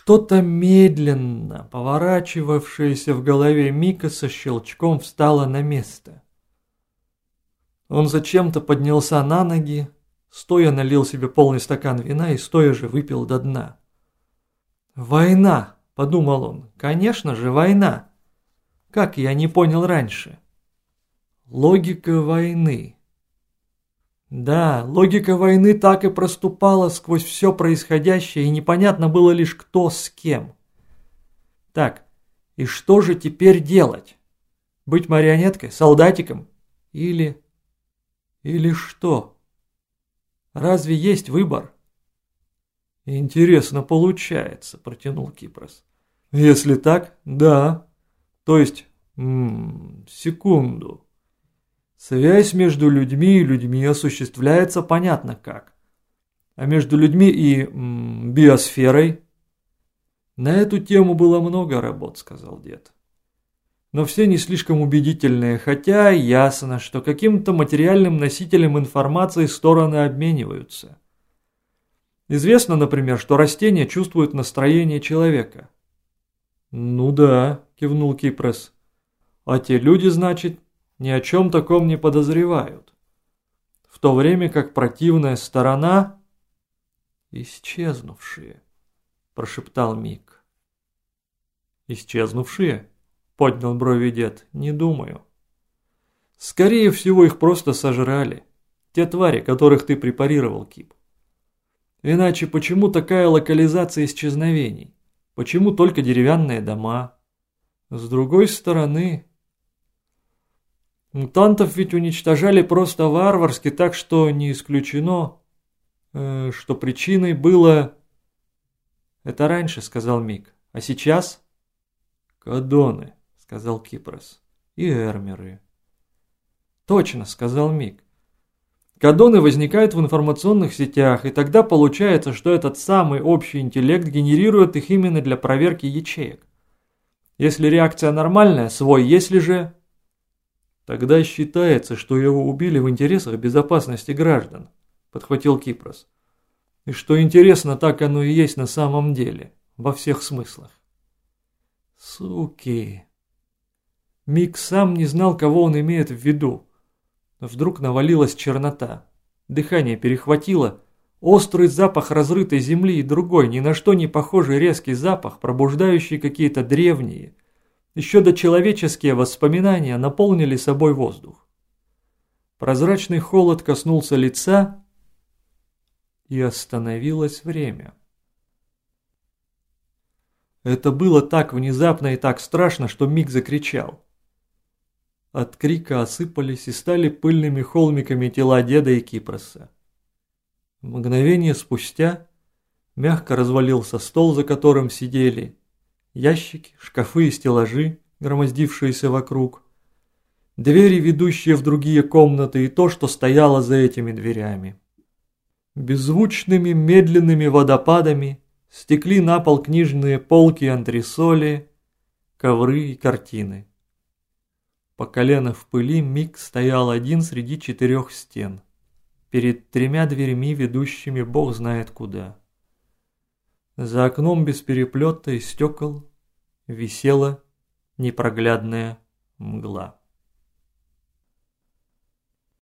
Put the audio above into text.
Что-то медленно поворачивавшееся в голове Мика со щелчком встало на место. Он зачем-то поднялся на ноги, стоя налил себе полный стакан вина и стоя же выпил до дна. «Война!» – подумал он. «Конечно же, война! Как я не понял раньше?» Логика войны. Да, логика войны так и проступала сквозь все происходящее, и непонятно было лишь кто с кем. Так, и что же теперь делать? Быть марионеткой, солдатиком? Или что? Разве есть выбор? Интересно получается, протянул Кипрос. Если так, да. То есть, секунду. Связь между людьми и людьми осуществляется понятно как. А между людьми и биосферой? На эту тему было много работ, сказал дед. Но все не слишком убедительные, хотя ясно, что каким-то материальным носителем информации стороны обмениваются. Известно, например, что растения чувствуют настроение человека. Ну да, кивнул Кипрос. А те люди, значит, ни о чем таком не подозревают. В то время как противная сторона... «Исчезнувшие», – прошептал Мик. «Исчезнувшие?» – поднял брови дед. «Не думаю. Скорее всего, их просто сожрали. Те твари, которых ты препарировал, Кип. Иначе почему такая локализация исчезновений? Почему только деревянные дома? С другой стороны... Мутантов ведь уничтожали просто варварски, так что не исключено, что причиной было... Это раньше, сказал Мик. А сейчас? Кадоны, сказал Кипрос. И эрмеры. Точно, сказал Мик. Кадоны возникают в информационных сетях, и тогда получается, что этот самый общий интеллект генерирует их именно для проверки ячеек. Если реакция нормальная, свой, если же... Тогда считается, что его убили в интересах безопасности граждан, подхватил Кипрос. И что интересно, так оно и есть на самом деле, во всех смыслах. Суки. Мик сам не знал, кого он имеет в виду. Вдруг навалилась чернота. Дыхание перехватило. Острый запах разрытой земли и другой, ни на что не похожий резкий запах, пробуждающий какие-то древние, еще дочеловеческие воспоминания наполнили собой воздух. Прозрачный холод коснулся лица, и остановилось время. Это было так внезапно и так страшно, что Мик закричал. От крика осыпались и стали пыльными холмиками тела деда и Кипроса. Мгновение спустя мягко развалился стол, за которым сидели, ящики, шкафы и стеллажи, громоздившиеся вокруг, двери, ведущие в другие комнаты, и то, что стояло за этими дверями. Беззвучными медленными водопадами стекли на пол книжные полки и антресоли, ковры и картины. По колено в пыли Мик стоял один среди 4 стен, перед 3 дверьми, ведущими бог знает куда. За окном без переплета и стекол висела непроглядная мгла.